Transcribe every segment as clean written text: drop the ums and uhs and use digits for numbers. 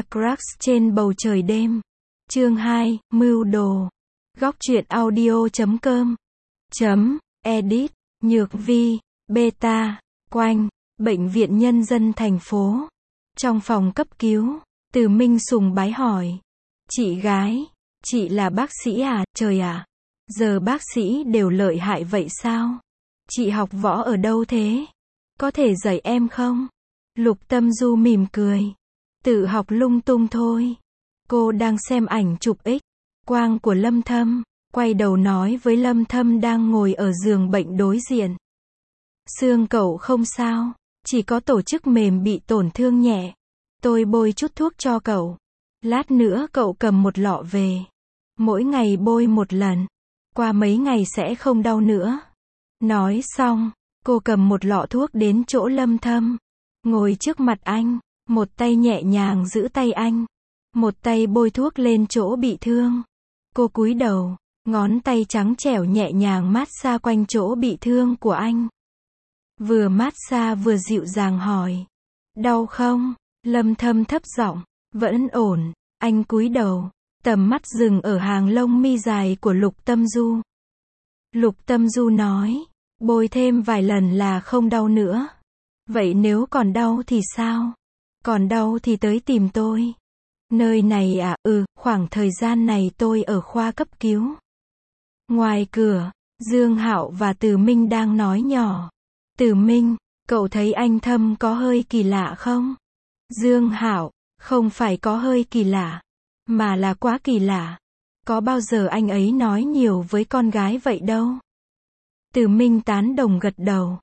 Star Crush trên bầu trời đêm. Chương 2, Mưu đồ. Góc truyện audio.com Edit, Nhược Vi, Beta, Quanh, Bệnh viện Nhân dân thành phố. Trong phòng cấp cứu, Từ Minh sùng bái hỏi. Chị gái, chị là bác sĩ à? Trời ạ, giờ bác sĩ đều lợi hại vậy sao? Chị học võ ở đâu thế? Có thể dạy em không? Lục Tâm Du mỉm cười. Tự học lung tung thôi. Cô đang xem ảnh chụp X quang của Lâm Thâm, quay đầu nói với Lâm Thâm đang ngồi ở giường bệnh đối diện. Xương cậu không sao, chỉ có tổ chức mềm bị tổn thương nhẹ. Tôi bôi chút thuốc cho cậu. Lát nữa cậu cầm một lọ về. Mỗi ngày bôi một lần. Qua mấy ngày sẽ không đau nữa. Nói xong, cô cầm một lọ thuốc đến chỗ Lâm Thâm. Ngồi trước mặt anh, một tay nhẹ nhàng giữ tay anh. Một tay bôi thuốc lên chỗ bị thương. Cô cúi đầu, ngón tay trắng trẻo nhẹ nhàng mát xa quanh chỗ bị thương của anh. Vừa mát xa vừa dịu dàng hỏi. Đau không? Lâm Thâm thấp giọng. Vẫn ổn. Anh cúi đầu, tầm mắt dừng ở hàng lông mi dài của Lục Tâm Du. Lục Tâm Du nói. Bôi thêm vài lần là không đau nữa. Vậy nếu còn đau thì sao? Còn đau thì tới tìm tôi. Nơi này à? Khoảng thời gian này tôi ở khoa cấp cứu. Ngoài cửa, Dương Hạo và Từ Minh đang nói nhỏ. Từ Minh, cậu thấy anh Thâm có hơi kỳ lạ không? Dương Hạo, không phải có hơi kỳ lạ, mà là quá kỳ lạ. Có bao giờ anh ấy nói nhiều với con gái vậy đâu? Từ Minh tán đồng gật đầu.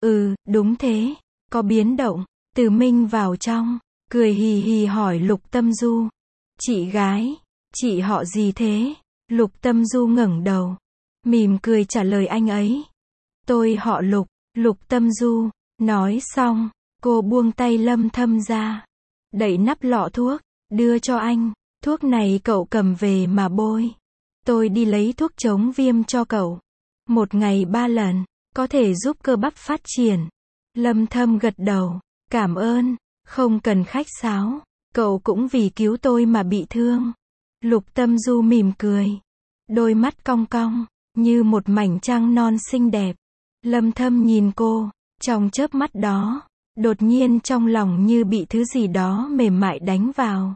Đúng thế, có biến động. Từ Minh vào trong, cười hì hì hỏi Lục Tâm Du. Chị gái, chị họ gì thế? Lục Tâm Du ngẩng đầu, mỉm cười trả lời anh ấy. Tôi họ Lục. Lục Tâm Du. Nói xong, cô buông tay Lâm Thâm ra, đậy nắp lọ thuốc, đưa cho anh. Thuốc này cậu cầm về mà bôi. Tôi đi lấy thuốc chống viêm cho cậu. Một ngày 3 lần, có thể giúp cơ bắp phát triển. Lâm Thâm gật đầu. Cảm ơn, không cần khách sáo. Cậu cũng vì cứu tôi mà bị thương. Lục Tâm Du mỉm cười. Đôi mắt cong cong, như một mảnh trăng non xinh đẹp. Lâm Thâm nhìn cô, trong chớp mắt đó, đột nhiên trong lòng như bị thứ gì đó mềm mại đánh vào.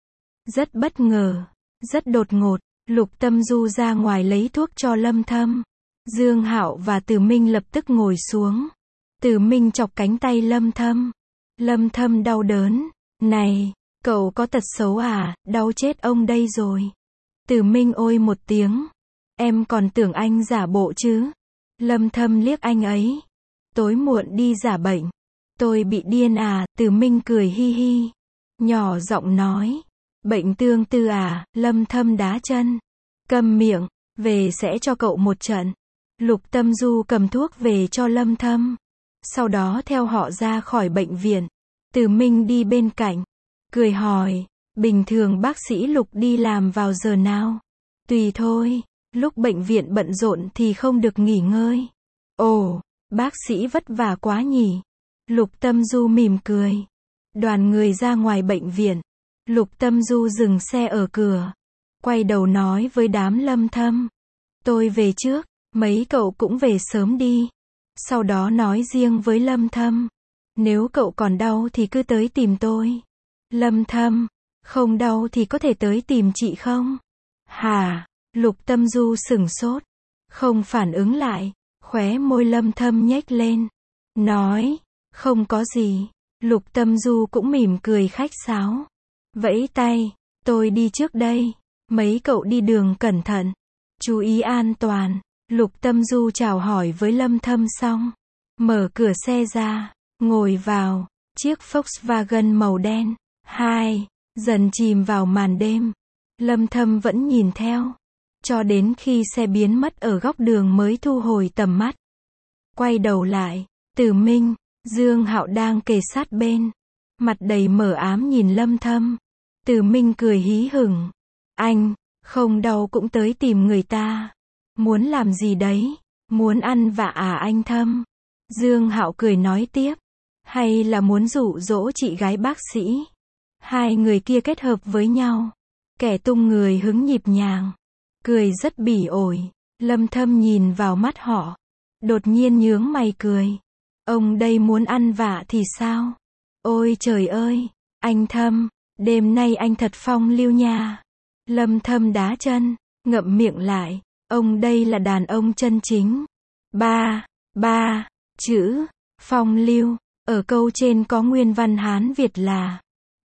Rất bất ngờ, rất đột ngột, Lục Tâm Du ra ngoài lấy thuốc cho Lâm Thâm. Dương Hạo và Từ Minh lập tức ngồi xuống. Từ Minh chọc cánh tay Lâm Thâm. Lâm Thâm đau đớn. Này, cậu có tật xấu à? Đau chết ông đây rồi. Từ Minh ôi một tiếng. Em còn tưởng anh giả bộ chứ. Lâm Thâm liếc anh ấy. Tối muộn đi giả bệnh. Tôi bị điên à? Từ Minh cười hi hi. Nhỏ giọng nói. Bệnh tương tư à? Lâm Thâm đá chân. Câm miệng, về sẽ cho cậu một trận. Lục Tâm Du cầm thuốc về cho Lâm Thâm. Sau đó theo họ ra khỏi bệnh viện. Từ Minh đi bên cạnh, cười hỏi. Bình thường bác sĩ Lục đi làm vào giờ nào? Tùy thôi, lúc bệnh viện bận rộn thì không được nghỉ ngơi. Ồ, bác sĩ vất vả quá nhỉ? Lục Tâm Du mỉm cười. Đoàn người ra ngoài bệnh viện. Lục Tâm Du dừng xe ở cửa, quay đầu nói với đám Lâm Thâm. Tôi về trước, mấy cậu cũng về sớm đi. Sau đó nói riêng với Lâm Thâm. Nếu cậu còn đau thì cứ tới tìm tôi. Lâm Thâm, không đau thì có thể tới tìm chị không? Hả? Lục Tâm Du sửng sốt, không phản ứng lại. Khóe môi Lâm Thâm nhếch lên, nói, không có gì. Lục Tâm Du cũng mỉm cười khách sáo, vẫy tay, tôi đi trước đây. Mấy cậu đi đường cẩn thận, chú ý an toàn. Lục Tâm Du chào hỏi với Lâm Thâm xong, mở cửa xe ra, ngồi vào. Chiếc Volkswagen màu đen dần chìm vào màn đêm. Lâm Thâm vẫn nhìn theo, cho đến khi xe biến mất ở góc đường mới thu hồi tầm mắt. Quay đầu lại, Từ Minh, Dương Hạo đang kề sát bên, mặt đầy mờ ám nhìn Lâm Thâm. Từ Minh cười hí hửng. Anh, không đau cũng tới tìm người ta. Muốn làm gì đấy? Muốn ăn vạ à anh Thâm? Dương Hạo cười nói tiếp. Hay là muốn dụ dỗ chị gái bác sĩ? Hai người kia kết hợp với nhau. Kẻ tung người hứng nhịp nhàng. Cười rất bỉ ổi. Lâm Thâm nhìn vào mắt họ. Đột nhiên nhướng mày cười. Ông đây muốn ăn vạ thì sao? Ôi trời ơi, anh Thâm, đêm nay anh thật phong lưu nha. Lâm Thâm đá chân, ngậm miệng lại. Ông đây là đàn ông chân chính. Ba chữ, phong lưu, ở câu trên có nguyên văn Hán Việt là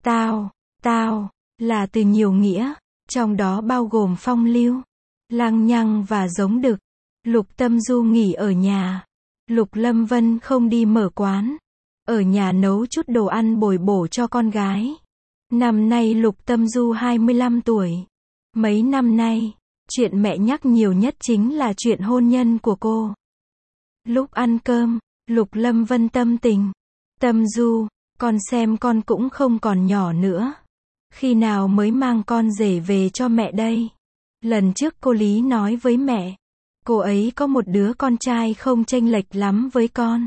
tao, là từ nhiều nghĩa, trong đó bao gồm phong lưu, lăng nhăng và giống đực. Lục Tâm Du nghỉ ở nhà. Lục Lâm Vân không đi mở quán. Ở nhà nấu chút đồ ăn bồi bổ cho con gái. Năm nay Lục Tâm Du 25 tuổi. Mấy năm nay, chuyện mẹ nhắc nhiều nhất chính là chuyện hôn nhân của cô. Lúc ăn cơm, Lục Lâm Vân tâm tình. Tâm Du, con xem con cũng không còn nhỏ nữa. Khi nào mới mang con rể về cho mẹ đây? Lần trước cô Lý nói với mẹ, cô ấy có một đứa con trai không chênh lệch lắm với con.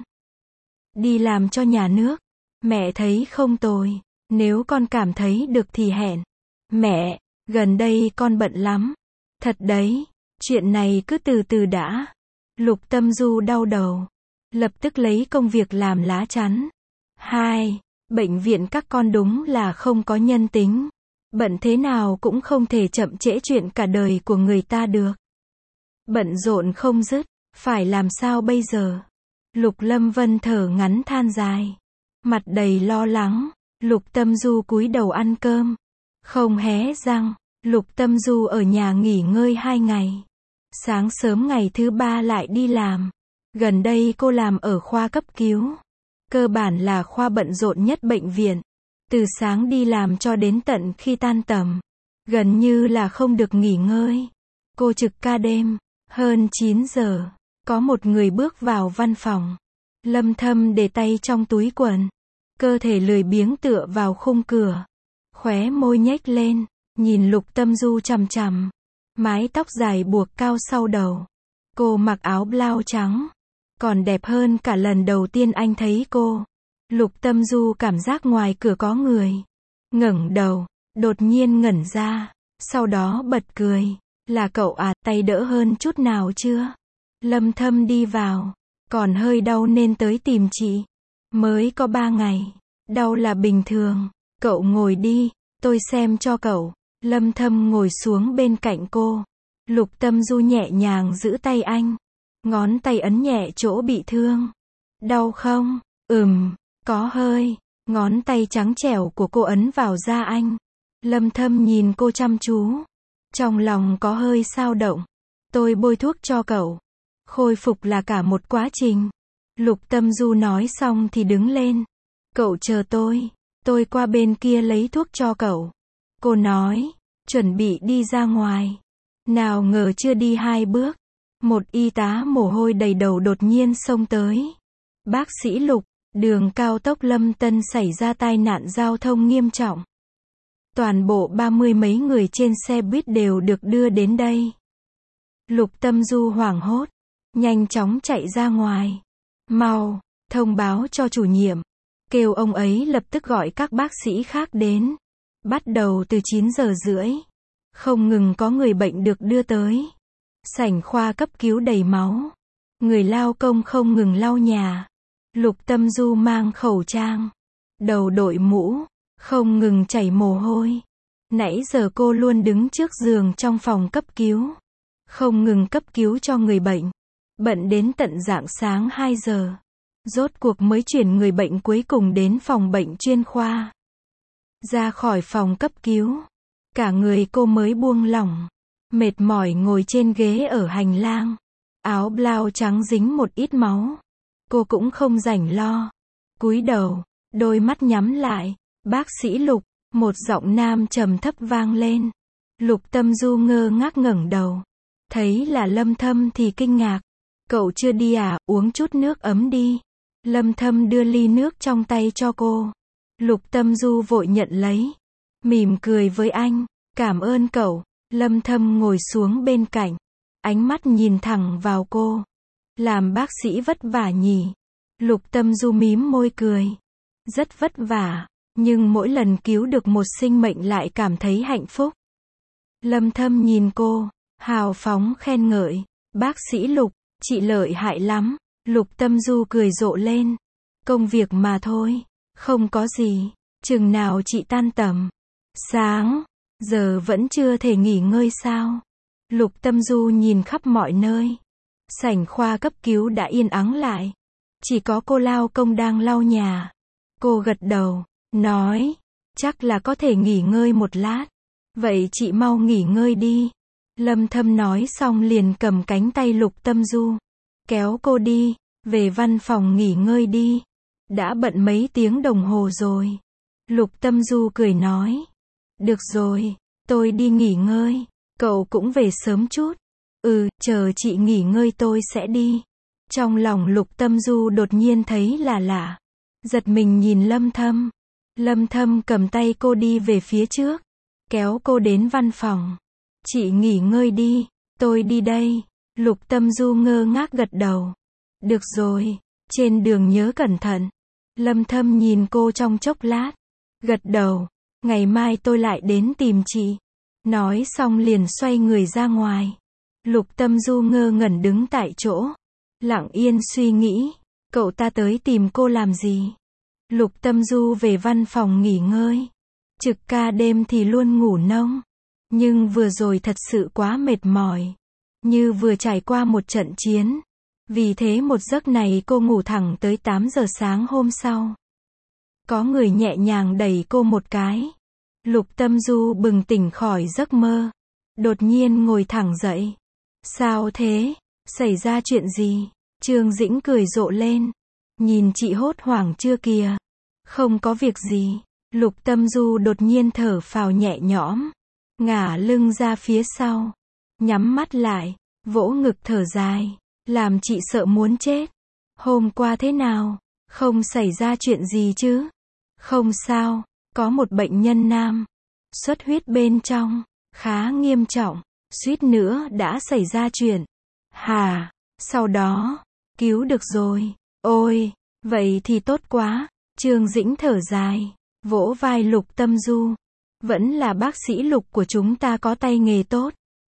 Đi làm cho nhà nước. Mẹ thấy không tồi. Nếu con cảm thấy được thì hẹn. Mẹ, gần đây con bận lắm. Thật đấy, chuyện này cứ từ từ đã. Lục Tâm Du đau đầu. Lập tức lấy công việc làm lá chắn. 2. Bệnh viện các con đúng là không có nhân tính. Bận thế nào cũng không thể chậm trễ chuyện cả đời của người ta được. Bận rộn không dứt, phải làm sao bây giờ? Lục Lâm Vân thở ngắn than dài. Mặt đầy lo lắng. Lục Tâm Du cúi đầu ăn cơm. Không hé răng. Lục Tâm Du ở nhà nghỉ ngơi 2 ngày. Sáng sớm ngày thứ 3 lại đi làm. Gần đây cô làm ở khoa cấp cứu. Cơ bản là khoa bận rộn nhất bệnh viện. Từ sáng đi làm cho đến tận khi tan tầm. Gần như là không được nghỉ ngơi. Cô trực ca đêm. Hơn 9 giờ. Có một người bước vào văn phòng. Lâm Thâm để tay trong túi quần. Cơ thể lười biếng tựa vào khung cửa. Khóe môi nhếch lên. Nhìn Lục Tâm Du chằm chằm. Mái tóc dài buộc cao sau đầu. Cô mặc áo blau trắng. Còn đẹp hơn cả lần đầu tiên anh thấy cô. Lục Tâm Du cảm giác ngoài cửa có người. Ngẩng đầu. Đột nhiên ngẩn ra. Sau đó bật cười. Là cậu à, tay đỡ hơn chút nào chưa? Lâm Thâm đi vào. Còn hơi đau nên tới tìm chị. Mới có 3 ngày. Đau là bình thường. Cậu ngồi đi. Tôi xem cho cậu. Lâm Thâm ngồi xuống bên cạnh cô. Lục Tâm Du nhẹ nhàng giữ tay anh. Ngón tay ấn nhẹ chỗ bị thương. Đau không? Có hơi. Ngón tay trắng trẻo của cô ấn vào da anh. Lâm Thâm nhìn cô chăm chú. Trong lòng có hơi xao động. Tôi bôi thuốc cho cậu. Khôi phục là cả một quá trình. Lục Tâm Du nói xong thì đứng lên. Cậu chờ tôi qua bên kia lấy thuốc cho cậu. Cô nói, chuẩn bị đi ra ngoài. Nào ngờ chưa đi 2 bước. Một y tá mồ hôi đầy đầu đột nhiên xông tới. Bác sĩ Lục, đường cao tốc Lâm Tân xảy ra tai nạn giao thông nghiêm trọng. Toàn bộ 30 mấy người trên xe buýt đều được đưa đến đây. Lục Tâm Du hoảng hốt. Nhanh chóng chạy ra ngoài. Mau, thông báo cho chủ nhiệm. Kêu ông ấy lập tức gọi các bác sĩ khác đến. Bắt đầu từ 9 giờ rưỡi. Không ngừng có người bệnh được đưa tới. Sảnh khoa cấp cứu đầy máu. Người lao công không ngừng lau nhà. Lục Tâm Du mang khẩu trang. Đầu đội mũ. Không ngừng chảy mồ hôi. Nãy giờ cô luôn đứng trước giường trong phòng cấp cứu. Không ngừng cấp cứu cho người bệnh. Bận đến tận rạng sáng 2 giờ. Rốt cuộc mới chuyển người bệnh cuối cùng đến phòng bệnh chuyên khoa. Ra khỏi phòng cấp cứu. Cả người cô mới buông lỏng. Mệt mỏi ngồi trên ghế ở hành lang. Áo blau trắng dính một ít máu. Cô cũng không rảnh lo. Cúi đầu, đôi mắt nhắm lại. Bác sĩ Lục, một giọng nam trầm thấp vang lên. Lục Tâm Du ngơ ngác ngẩng đầu. Thấy là Lâm Thâm thì kinh ngạc. Cậu chưa đi à, uống chút nước ấm đi. Lâm Thâm đưa ly nước trong tay cho cô. Lục Tâm Du vội nhận lấy. Mỉm cười với anh. Cảm ơn cậu. Lâm Thâm ngồi xuống bên cạnh. Ánh mắt nhìn thẳng vào cô. Làm bác sĩ vất vả nhỉ? Lục Tâm Du mím môi cười. Rất vất vả. nhưng mỗi lần cứu được một sinh mệnh lại cảm thấy hạnh phúc. Lâm Thâm nhìn cô, hào phóng khen ngợi, bác sĩ Lục, chị lợi hại lắm. Lục Tâm Du cười rộ lên, công việc mà thôi, không có gì, chừng nào chị tan tầm. Sáng, giờ vẫn chưa thể nghỉ ngơi sao? Lục Tâm Du nhìn khắp mọi nơi. Sảnh khoa cấp cứu đã yên ắng lại. Chỉ có cô lao công đang lau nhà. Cô gật đầu, nói, chắc là có thể nghỉ ngơi một lát. Vậy chị mau nghỉ ngơi đi. Lâm Thâm nói xong liền cầm cánh tay Lục Tâm Du, kéo cô đi, về văn phòng nghỉ ngơi đi. Đã bận mấy tiếng đồng hồ rồi. Lục Tâm Du cười nói, được rồi, tôi đi nghỉ ngơi, cậu cũng về sớm chút. Chờ chị nghỉ ngơi tôi sẽ đi. Trong lòng Lục Tâm Du đột nhiên thấy là lạ. Giật mình nhìn Lâm Thâm. Lâm Thâm cầm tay cô đi về phía trước, kéo cô đến văn phòng. Chị nghỉ ngơi đi, tôi đi đây. Lục Tâm Du ngơ ngác gật đầu. Được rồi, trên đường nhớ cẩn thận. Lâm Thâm nhìn cô trong chốc lát, gật đầu, ngày mai tôi lại đến tìm chị. Nói xong liền xoay người ra ngoài. Lục Tâm Du ngơ ngẩn đứng tại chỗ, lặng yên suy nghĩ, cậu ta tới tìm cô làm gì? Lục Tâm Du về văn phòng nghỉ ngơi. Trực ca đêm thì luôn ngủ nông. Nhưng vừa rồi thật sự quá mệt mỏi. Như vừa trải qua một trận chiến. Vì thế một giấc này cô ngủ thẳng tới 8 giờ sáng hôm sau. Có người nhẹ nhàng đẩy cô một cái. Lục Tâm Du bừng tỉnh khỏi giấc mơ. Đột nhiên ngồi thẳng dậy. Sao thế? Xảy ra chuyện gì? Trương Dĩnh cười rộ lên. Nhìn chị hốt hoảng chưa kìa? Không có việc gì. Lục Tâm Du đột nhiên thở phào nhẹ nhõm. Ngả lưng ra phía sau. Nhắm mắt lại. Vỗ ngực thở dài. Làm chị sợ muốn chết. Hôm qua thế nào? Không xảy ra chuyện gì chứ? Không sao. Có một bệnh nhân nam. Xuất huyết bên trong. Khá nghiêm trọng. Suýt nữa đã xảy ra chuyện. Hà. Sau đó. Cứu được rồi. Ôi. Vậy thì tốt quá. Trương Dĩnh thở dài. Vỗ vai Lục Tâm Du. Vẫn là bác sĩ Lục của chúng ta có tay nghề tốt.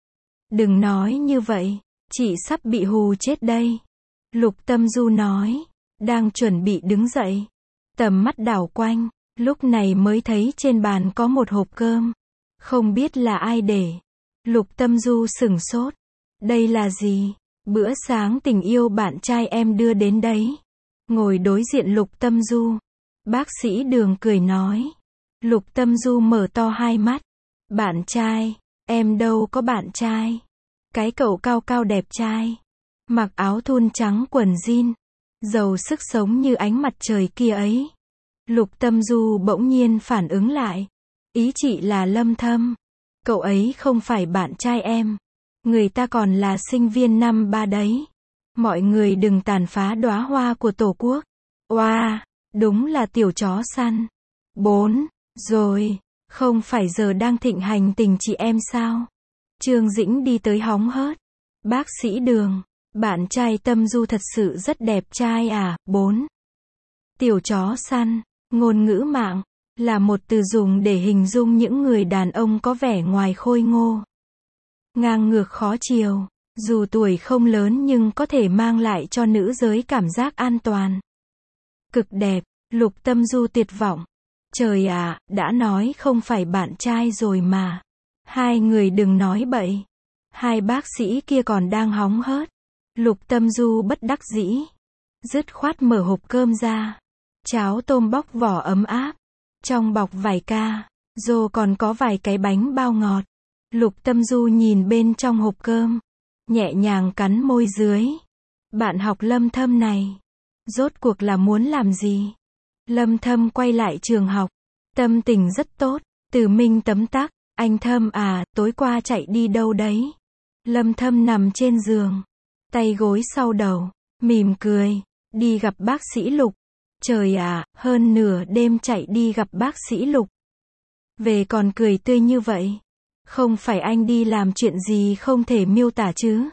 Đừng nói như vậy. Chị sắp bị hù chết đây. Lục Tâm Du nói. Đang chuẩn bị đứng dậy. Tầm mắt đảo quanh. Lúc này mới thấy trên bàn có một hộp cơm. Không biết là ai để. Lục Tâm Du sửng sốt. Đây là gì? Bữa sáng tình yêu bạn trai em đưa đến đấy. Ngồi đối diện Lục Tâm Du. Bác sĩ Đường cười nói. Lục Tâm Du mở to hai mắt. Bạn trai? Em đâu có bạn trai. Cái cậu cao cao đẹp trai. Mặc áo thun trắng quần jean. Giàu sức sống như ánh mặt trời kia ấy. Lục Tâm Du bỗng nhiên phản ứng lại. Ý chị là Lâm Thâm. Cậu ấy không phải bạn trai em. Người ta còn là sinh viên năm 3 đấy. Mọi người đừng tàn phá đóa hoa của Tổ quốc. Oa, đúng là tiểu chó săn. 4. Rồi, không phải giờ đang thịnh hành tình chị em sao? Trương Dĩnh đi tới hóng hớt. Bác sĩ Đường, bạn trai Tâm Du thật sự rất đẹp trai à? 4. Tiểu chó săn, ngôn ngữ mạng, là một từ dùng để hình dung những người đàn ông có vẻ ngoài khôi ngô. Ngang ngược khó chiều, dù tuổi không lớn nhưng có thể mang lại cho nữ giới cảm giác an toàn. Cực đẹp, Lục Tâm Du tuyệt vọng. Trời ạ, đã nói không phải bạn trai rồi mà. Hai người đừng nói bậy. Hai bác sĩ kia còn đang hóng hớt. Lục Tâm Du bất đắc dĩ. Dứt khoát mở hộp cơm ra. Cháo tôm bóc vỏ ấm áp. Trong bọc vải ca. Rồi còn có vài cái bánh bao ngọt. Lục Tâm Du nhìn bên trong hộp cơm. Nhẹ nhàng cắn môi dưới. Bạn học Lâm Thâm này. Rốt cuộc là muốn làm gì? Lâm Thâm quay lại trường học. Tâm tình rất tốt. Từ Minh tấm tắc. Anh Thâm à, tối qua chạy đi đâu đấy? Lâm Thâm nằm trên giường. Tay gối sau đầu. Mỉm cười. Đi gặp bác sĩ Lục. Trời ạ, hơn nửa đêm chạy đi gặp bác sĩ Lục. Về còn cười tươi như vậy. Không phải anh đi làm chuyện gì không thể miêu tả chứ?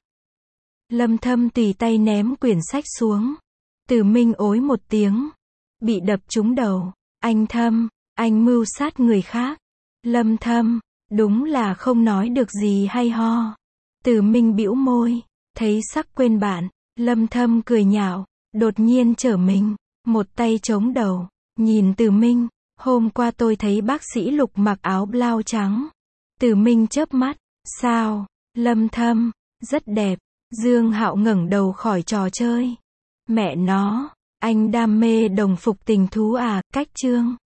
Lâm Thâm tùy tay ném quyển sách xuống. Từ Minh ối một tiếng. Bị đập trúng đầu. Anh Thâm, Anh mưu sát người khác. Lâm Thâm, đúng là không nói được gì hay ho. Từ Minh bĩu môi, thấy sắc quên bạn, Lâm Thâm cười nhạo, đột nhiên trở mình, một tay chống đầu, nhìn Từ Minh, hôm qua tôi thấy bác sĩ Lục mặc áo blau trắng. Từ Minh chớp mắt, sao? Lâm Thâm, rất đẹp. Dương Hạo ngẩng đầu khỏi trò chơi. Mẹ nó, anh đam mê đồng phục tình thú à, cách chương.